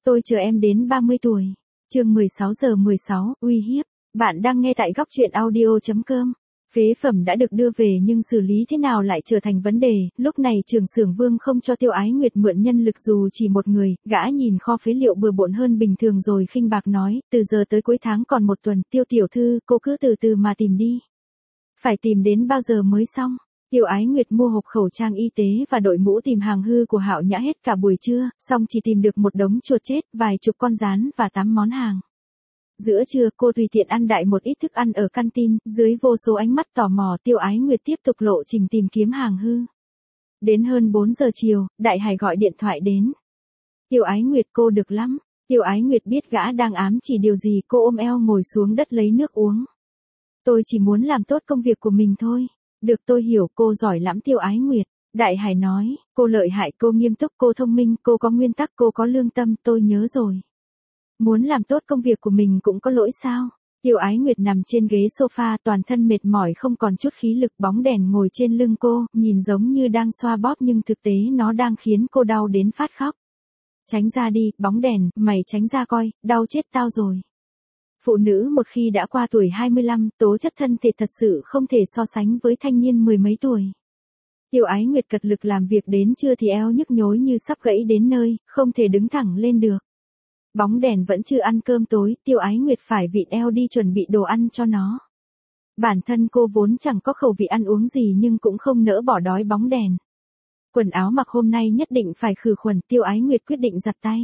Tôi chờ em đến 30 tuổi. Chương 16:16, uy hiếp. Bạn đang nghe tại góc truyện audio.com. Phế phẩm đã được đưa về nhưng xử lý thế nào lại trở thành vấn đề, lúc này Trường Xưởng Vương không cho Tiêu Ái Nguyệt mượn nhân lực dù chỉ một người, gã nhìn kho phế liệu bừa bộn hơn bình thường rồi khinh bạc nói, từ giờ tới cuối tháng còn một tuần, Tiêu tiểu thư, cô cứ từ từ mà tìm đi. Phải tìm đến bao giờ mới xong? Tiêu Ái Nguyệt mua hộp khẩu trang y tế và đội mũ tìm hàng hư của Hạo Nhã hết cả buổi trưa, xong chỉ tìm được một đống chuột chết, vài chục con gián và 8 món hàng. Giữa trưa cô tùy tiện ăn đại một ít thức ăn ở canteen, dưới vô số ánh mắt tò mò Tiêu Ái Nguyệt tiếp tục lộ trình tìm kiếm hàng hư. Đến hơn 4 giờ chiều, Đại Hải gọi điện thoại đến. Tiêu Ái Nguyệt cô được lắm. Tiêu Ái Nguyệt biết gã đang ám chỉ điều gì, cô ôm eo ngồi xuống đất lấy nước uống. Tôi chỉ muốn làm tốt công việc của mình thôi. Được tôi hiểu cô giỏi lắm Tiêu Ái Nguyệt. Đại Hải nói, cô lợi hại, cô nghiêm túc, cô thông minh, cô có nguyên tắc, cô có lương tâm, tôi nhớ rồi. Muốn làm tốt công việc của mình cũng có lỗi sao? Tiêu Ái Nguyệt nằm trên ghế sofa toàn thân mệt mỏi không còn chút khí lực, bóng đèn ngồi trên lưng cô, nhìn giống như đang xoa bóp nhưng thực tế nó đang khiến cô đau đến phát khóc. Tránh ra đi, bóng đèn, mày tránh ra coi, đau chết tao rồi. Phụ nữ một khi đã qua tuổi 25, tố chất thân thể thật sự không thể so sánh với thanh niên mười mấy tuổi. Tiêu Ái Nguyệt cật lực làm việc đến trưa thì eo nhức nhối như sắp gãy đến nơi, không thể đứng thẳng lên được. Bóng đèn vẫn chưa ăn cơm tối, Tiêu Ái Nguyệt phải vịn eo đi chuẩn bị đồ ăn cho nó. Bản thân cô vốn chẳng có khẩu vị ăn uống gì nhưng cũng không nỡ bỏ đói bóng đèn. Quần áo mặc hôm nay nhất định phải khử khuẩn, Tiêu Ái Nguyệt quyết định giặt tay.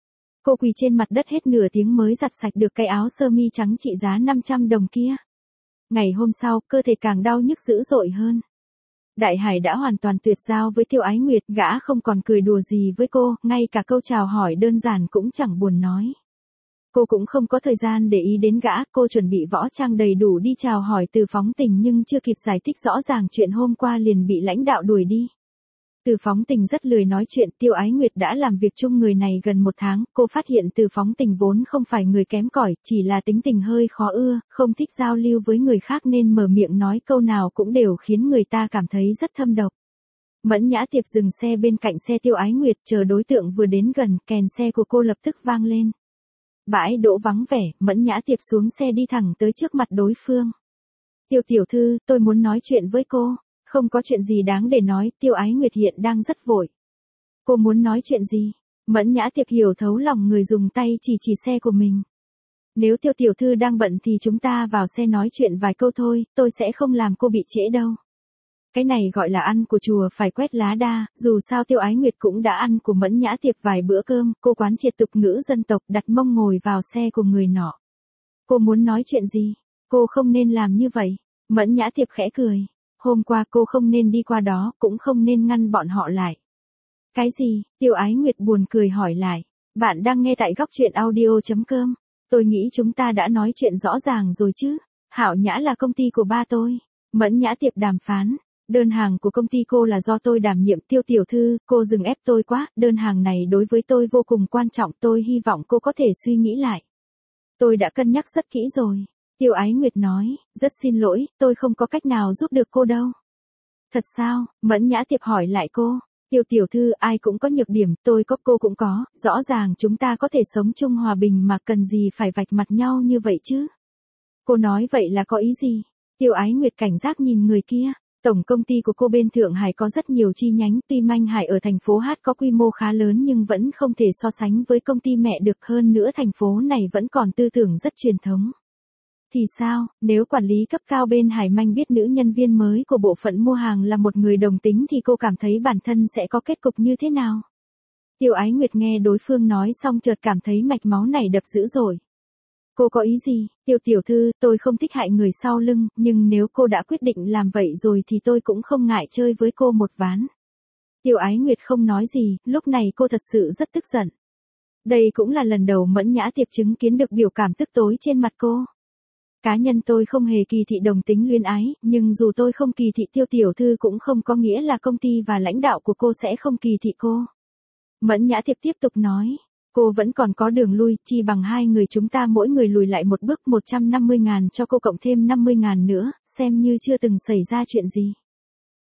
Cô quỳ trên mặt đất hết nửa tiếng mới giặt sạch được cái áo sơ mi trắng trị giá 500 đồng kia. Ngày hôm sau, cơ thể càng đau nhức dữ dội hơn. Đại Hải đã hoàn toàn tuyệt giao với Tiêu Ái Nguyệt, gã không còn cười đùa gì với cô, ngay cả câu chào hỏi đơn giản cũng chẳng buồn nói. Cô cũng không có thời gian để ý đến gã, cô chuẩn bị võ trang đầy đủ đi chào hỏi Từ Phóng Tình nhưng chưa kịp giải thích rõ ràng chuyện hôm qua liền bị lãnh đạo đuổi đi. Từ Phóng Tình rất lười nói chuyện, Tiêu Ái Nguyệt đã làm việc chung người này gần 1 tháng, cô phát hiện Từ Phóng Tình vốn không phải người kém cỏi, chỉ là tính tình hơi khó ưa, không thích giao lưu với người khác nên mở miệng nói câu nào cũng đều khiến người ta cảm thấy rất thâm độc. Mẫn Nhã Tiệp dừng xe bên cạnh xe Tiêu Ái Nguyệt, chờ đối tượng vừa đến gần, kèn xe của cô lập tức vang lên. Bãi đỗ vắng vẻ, Mẫn Nhã Tiệp xuống xe đi thẳng tới trước mặt đối phương. Tiêu tiểu thư, tôi muốn nói chuyện với cô. Không có chuyện gì đáng để nói, Tiêu Ái Nguyệt hiện đang rất vội. Cô muốn nói chuyện gì? Mẫn Nhã Tiệp hiểu thấu lòng người dùng tay chỉ xe của mình. Nếu Tiêu tiểu thư đang bận thì chúng ta vào xe nói chuyện vài câu thôi, tôi sẽ không làm cô bị trễ đâu. Cái này gọi là ăn của chùa phải quét lá đa, dù sao Tiêu Ái Nguyệt cũng đã ăn của Mẫn Nhã Tiệp vài bữa cơm, cô quán triệt tục ngữ dân tộc, đặt mông ngồi vào xe của người nọ. Cô muốn nói chuyện gì? Cô không nên làm như vậy. Mẫn Nhã Tiệp khẽ cười. Hôm qua cô không nên đi qua đó, cũng không nên ngăn bọn họ lại. Cái gì? Tiêu Ái Nguyệt buồn cười hỏi lại. Bạn đang nghe tại góc truyện audio.com. Tôi nghĩ chúng ta đã nói chuyện rõ ràng rồi chứ. Hạo Nhã là công ty của ba tôi. Mẫn Nhã Tiệp đàm phán. Đơn hàng của công ty cô là do tôi đảm nhiệm. Tiêu tiểu thư, cô dừng ép tôi quá. Đơn hàng này đối với tôi vô cùng quan trọng. Tôi hy vọng cô có thể suy nghĩ lại. Tôi đã cân nhắc rất kỹ rồi. Tiêu Ái Nguyệt nói, rất xin lỗi, tôi không có cách nào giúp được cô đâu. Thật sao? Mẫn Nhã Tiệp hỏi lại cô. Tiêu tiểu thư, ai cũng có nhược điểm, tôi có cô cũng có, rõ ràng chúng ta có thể sống chung hòa bình mà cần gì phải vạch mặt nhau như vậy chứ? Cô nói vậy là có ý gì? Tiêu Ái Nguyệt cảnh giác nhìn người kia. Tổng công ty của cô bên Thượng Hải có rất nhiều chi nhánh, tuy Minh Hải ở thành phố Hát có quy mô khá lớn nhưng vẫn không thể so sánh với công ty mẹ được, hơn nữa thành phố này vẫn còn tư tưởng rất truyền thống. Thì sao, nếu quản lý cấp cao bên Hải Manh biết nữ nhân viên mới của bộ phận mua hàng là một người đồng tính thì cô cảm thấy bản thân sẽ có kết cục như thế nào? Tiêu Ái Nguyệt nghe đối phương nói xong chợt cảm thấy mạch máu này đập dữ dội. Cô có ý gì? Tiêu tiểu thư, tôi không thích hại người sau lưng, nhưng nếu cô đã quyết định làm vậy rồi thì tôi cũng không ngại chơi với cô một ván. Tiêu Ái Nguyệt không nói gì, lúc này cô thật sự rất tức giận. Đây cũng là lần đầu Mẫn Nhã Tiệp chứng kiến được biểu cảm tức tối trên mặt cô. Cá nhân tôi không hề kỳ thị đồng tính luyến ái, nhưng dù tôi không kỳ thị Tiêu tiểu thư cũng không có nghĩa là công ty và lãnh đạo của cô sẽ không kỳ thị cô. Mẫn Nhã Tiệp tiếp tục nói, cô vẫn còn có đường lui, chi bằng hai người chúng ta mỗi người lùi lại một bước, 150.000 cho cô cộng thêm 50.000 nữa, xem như chưa từng xảy ra chuyện gì.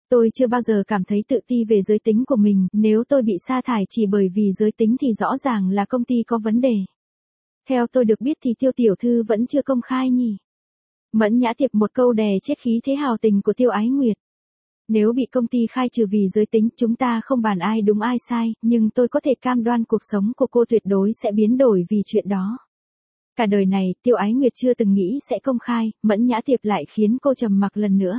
Tôi chưa bao giờ cảm thấy tự ti về giới tính của mình, nếu tôi bị sa thải chỉ bởi vì giới tính thì rõ ràng là công ty có vấn đề. Theo tôi được biết thì Tiêu tiểu thư vẫn chưa công khai nhỉ. Mẫn Nhã Tiệp một câu đè chết khí thế hào tình của Tiêu Ái Nguyệt. Nếu bị công ty khai trừ vì giới tính, chúng ta không bàn ai đúng ai sai, nhưng tôi có thể cam đoan cuộc sống của cô tuyệt đối sẽ biến đổi vì chuyện đó. Cả đời này, Tiêu Ái Nguyệt chưa từng nghĩ sẽ công khai, Mẫn Nhã Tiệp lại khiến cô trầm mặc lần nữa.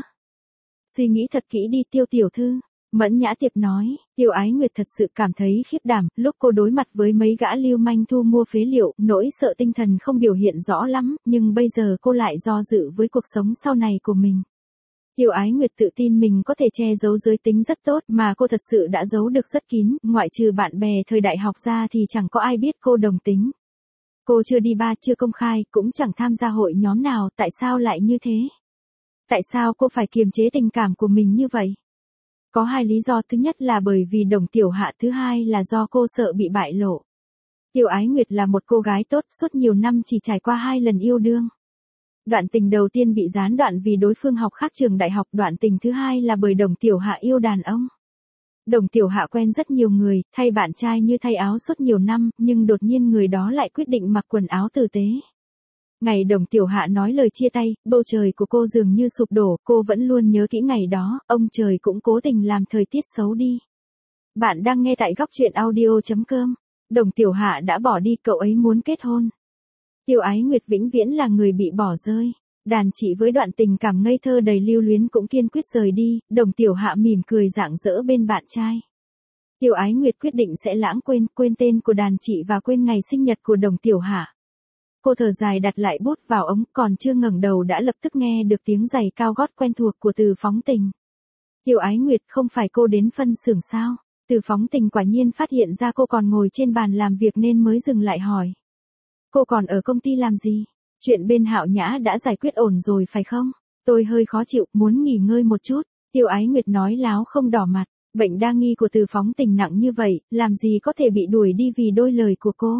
Suy nghĩ thật kỹ đi Tiêu tiểu thư. Mẫn Nhã Tiệp nói, Tiêu Ái Nguyệt thật sự cảm thấy khiếp đảm, lúc cô đối mặt với mấy gã lưu manh thu mua phế liệu, nỗi sợ tinh thần không biểu hiện rõ lắm, nhưng bây giờ cô lại do dự với cuộc sống sau này của mình. Tiêu Ái Nguyệt tự tin mình có thể che giấu giới tính rất tốt mà cô thật sự đã giấu được rất kín, ngoại trừ bạn bè thời đại học ra thì chẳng có ai biết cô đồng tính. Cô chưa đi bar, chưa công khai, cũng chẳng tham gia hội nhóm nào, tại sao lại như thế? Tại sao cô phải kiềm chế tình cảm của mình như vậy? Có hai lý do, thứ nhất là bởi vì Đồng Tiểu Hạ, thứ hai là do cô sợ bị bại lộ. Tiêu Ái Nguyệt là một cô gái tốt, suốt nhiều năm chỉ trải qua 2 lần yêu đương. Đoạn tình đầu tiên bị gián đoạn vì đối phương học khác trường đại học, đoạn tình thứ hai là bởi Đồng Tiểu Hạ yêu đàn ông. Đồng Tiểu Hạ quen rất nhiều người, thay bạn trai như thay áo suốt nhiều năm, nhưng đột nhiên người đó lại quyết định mặc quần áo tử tế. Ngày Đồng Tiểu Hạ nói lời chia tay, bầu trời của cô dường như sụp đổ, cô vẫn luôn nhớ kỹ ngày đó, ông trời cũng cố tình làm thời tiết xấu đi. Bạn đang nghe tại góc truyện audio.com. Đồng Tiểu Hạ đã bỏ đi, cậu ấy muốn kết hôn. Tiêu Ái Nguyệt vĩnh viễn là người bị bỏ rơi. Đàn chị với đoạn tình cảm ngây thơ đầy lưu luyến cũng kiên quyết rời đi, Đồng Tiểu Hạ mỉm cười rạng rỡ bên bạn trai. Tiêu Ái Nguyệt quyết định sẽ lãng quên tên của đàn chị và quên ngày sinh nhật của Đồng Tiểu Hạ. Cô thở dài đặt lại bút vào ống, còn chưa ngẩng đầu đã lập tức nghe được tiếng giày cao gót quen thuộc của Từ Phóng Tình. Tiêu Ái Nguyệt, không phải cô đến phân xưởng sao? Từ Phóng Tình quả nhiên phát hiện ra cô còn ngồi trên bàn làm việc nên mới dừng lại hỏi. Cô còn ở công ty làm gì? Chuyện bên Hạo Nhã đã giải quyết ổn rồi phải không? Tôi hơi khó chịu, muốn nghỉ ngơi một chút. Tiêu Ái Nguyệt nói láo không đỏ mặt. Bệnh đa nghi của Từ Phóng Tình nặng như vậy, làm gì có thể bị đuổi đi vì đôi lời của cô.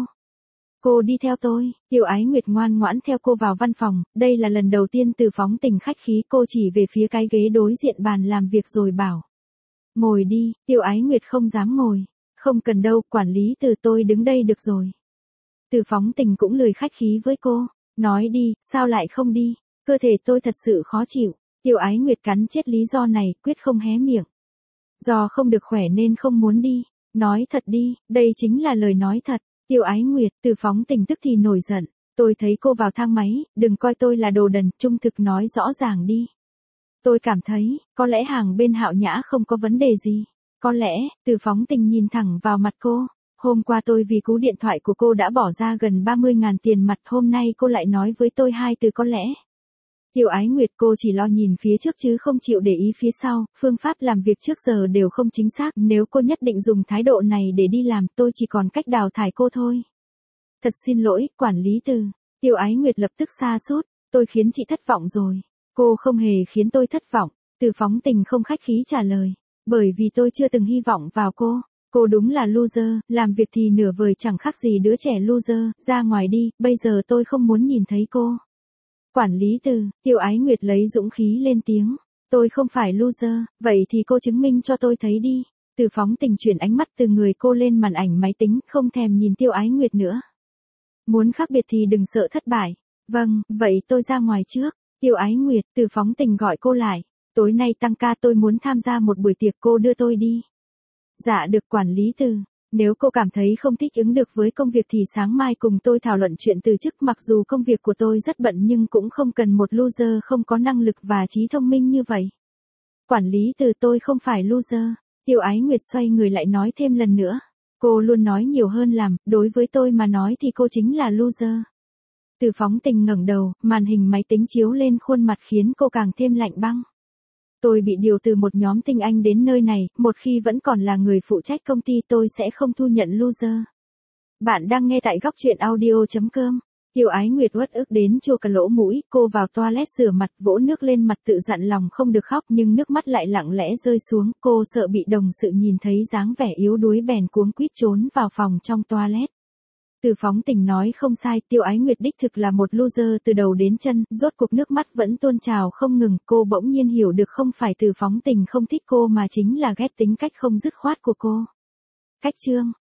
Cô đi theo tôi. Tiêu Ái Nguyệt ngoan ngoãn theo cô vào văn phòng, đây là lần đầu tiên Từ Phóng Tình khách khí, cô chỉ về phía cái ghế đối diện bàn làm việc rồi bảo. Ngồi đi. Tiêu Ái Nguyệt không dám ngồi. Không cần đâu, quản lý Từ, tôi đứng đây được rồi. Từ Phóng Tình cũng lười khách khí với cô. Nói đi, sao lại không đi? Cơ thể tôi thật sự khó chịu. Tiêu Ái Nguyệt cắn chết lý do này, quyết không hé miệng. Do không được khỏe nên không muốn đi. Nói thật đi, đây chính là lời nói thật. Tiêu Ái Nguyệt, Từ Phóng Tình tức thì nổi giận. Tôi thấy cô vào thang máy, đừng coi tôi là đồ đần, trung thực nói rõ ràng đi. Tôi cảm thấy, có lẽ hàng bên Hạo Nhã không có vấn đề gì. Có lẽ, Từ Phóng Tình nhìn thẳng vào mặt cô. Hôm qua tôi vì cú điện thoại của cô đã bỏ ra gần 30.000 tiền mặt, hôm nay cô lại nói với tôi 2 từ có lẽ. Tiêu Ái Nguyệt, cô chỉ lo nhìn phía trước chứ không chịu để ý phía sau, phương pháp làm việc trước giờ đều không chính xác, nếu cô nhất định dùng thái độ này để đi làm, tôi chỉ còn cách đào thải cô thôi. Thật xin lỗi, quản lý Từ. Tiêu Ái Nguyệt lập tức sa sút, tôi khiến chị thất vọng rồi. Cô không hề khiến tôi thất vọng. Từ Phóng Tình không khách khí trả lời, bởi vì tôi chưa từng hy vọng vào cô. Cô đúng là loser, làm việc thì nửa vời chẳng khác gì đứa trẻ loser, ra ngoài đi, bây giờ tôi không muốn nhìn thấy cô. Quản lý Từ, Tiêu Ái Nguyệt lấy dũng khí lên tiếng, tôi không phải loser, vậy thì cô chứng minh cho tôi thấy đi. Từ Phóng Tình chuyển ánh mắt từ người cô lên màn ảnh máy tính, không thèm nhìn Tiêu Ái Nguyệt nữa. Muốn khác biệt thì đừng sợ thất bại. Vâng, vậy tôi ra ngoài trước. Tiêu Ái Nguyệt, Từ Phóng Tình gọi cô lại. Tối nay tăng ca, tôi muốn tham gia một buổi tiệc, cô đưa tôi đi. Dạ được quản lý Từ. Nếu cô cảm thấy không thích ứng được với công việc thì sáng mai cùng tôi thảo luận chuyện từ chức, mặc dù công việc của tôi rất bận nhưng cũng không cần một loser không có năng lực và trí thông minh như vậy. Quản lý Từ, tôi không phải loser. Tiêu Ái Nguyệt xoay người lại nói thêm lần nữa. Cô luôn nói nhiều hơn làm, đối với tôi mà nói thì cô chính là loser. Từ Phóng Tình ngẩng đầu, màn hình máy tính chiếu lên khuôn mặt khiến cô càng thêm lạnh băng. Tôi bị điều từ một nhóm tinh anh đến nơi này, một khi vẫn còn là người phụ trách công ty tôi sẽ không thu nhận loser. Bạn đang nghe tại góc truyện audio.com. Tiêu Ái Nguyệt uất ức đến chua cả lỗ mũi, cô vào toilet rửa mặt, vỗ nước lên mặt tự dặn lòng không được khóc nhưng nước mắt lại lặng lẽ rơi xuống, cô sợ bị đồng sự nhìn thấy dáng vẻ yếu đuối bèn cuống quýt trốn vào phòng trong toilet. Từ Phóng Tình nói không sai, Tiêu Ái Nguyệt đích thực là một loser từ đầu đến chân, rốt cuộc nước mắt vẫn tuôn trào không ngừng, cô bỗng nhiên hiểu được không phải Từ Phóng Tình không thích cô mà chính là ghét tính cách không dứt khoát của cô. Cách chương